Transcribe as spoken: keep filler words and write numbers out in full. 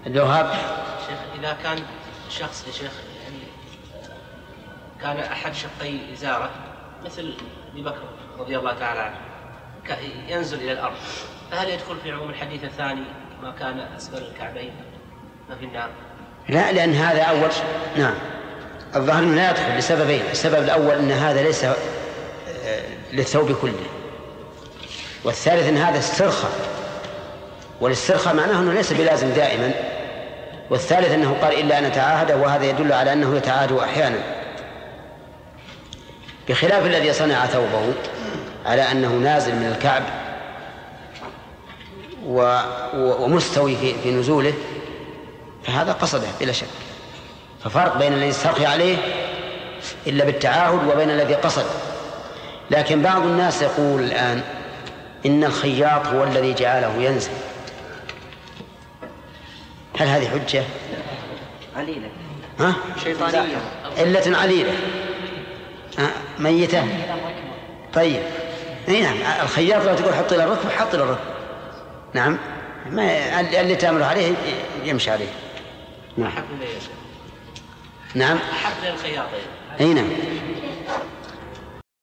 الوهاب. شيخ إذا كان شخص يا شيخ يعني كان أحد شقي إزارة مثل أبي بكر رضي الله تعالى عنه ينزل إلى الأرض، فهل يدخل في عموم الحديث الثاني ما كان أسفل الكعبين ما في النار؟ لا، لأن هذا أول. نعم، الظاهر أنه لا يدخل لسببين. السبب الأول أن هذا ليس للثوب كله، والثالث أن هذا استرخاء، والاسترخاء معناه أنه ليس بلازم دائما، والثالث أنه قال إلا أن أتعاهده، وهذا يدل على أنه يتعاهد أحيانا، بخلاف الذي صنع ثوبه على أنه نازل من الكعب ومستوي في نزوله، فهذا قصده بلا شك. ففرق بين الذي استرخي عليه إلا بالتعاهد وبين الذي قصد. لكن بعض الناس يقول الآن إن الخياط هو الذي جعله ينزل، هل هذه حجة؟ عليلة ها؟ شيطانية، علة عليلة ميتة. طيب اي نعم، الخياط لو تقول حط الى الركب حط الى الركب، نعم، ما اللي تأمر عليه يمشي عليه. نعم نعم حق للخياط. اي نعم.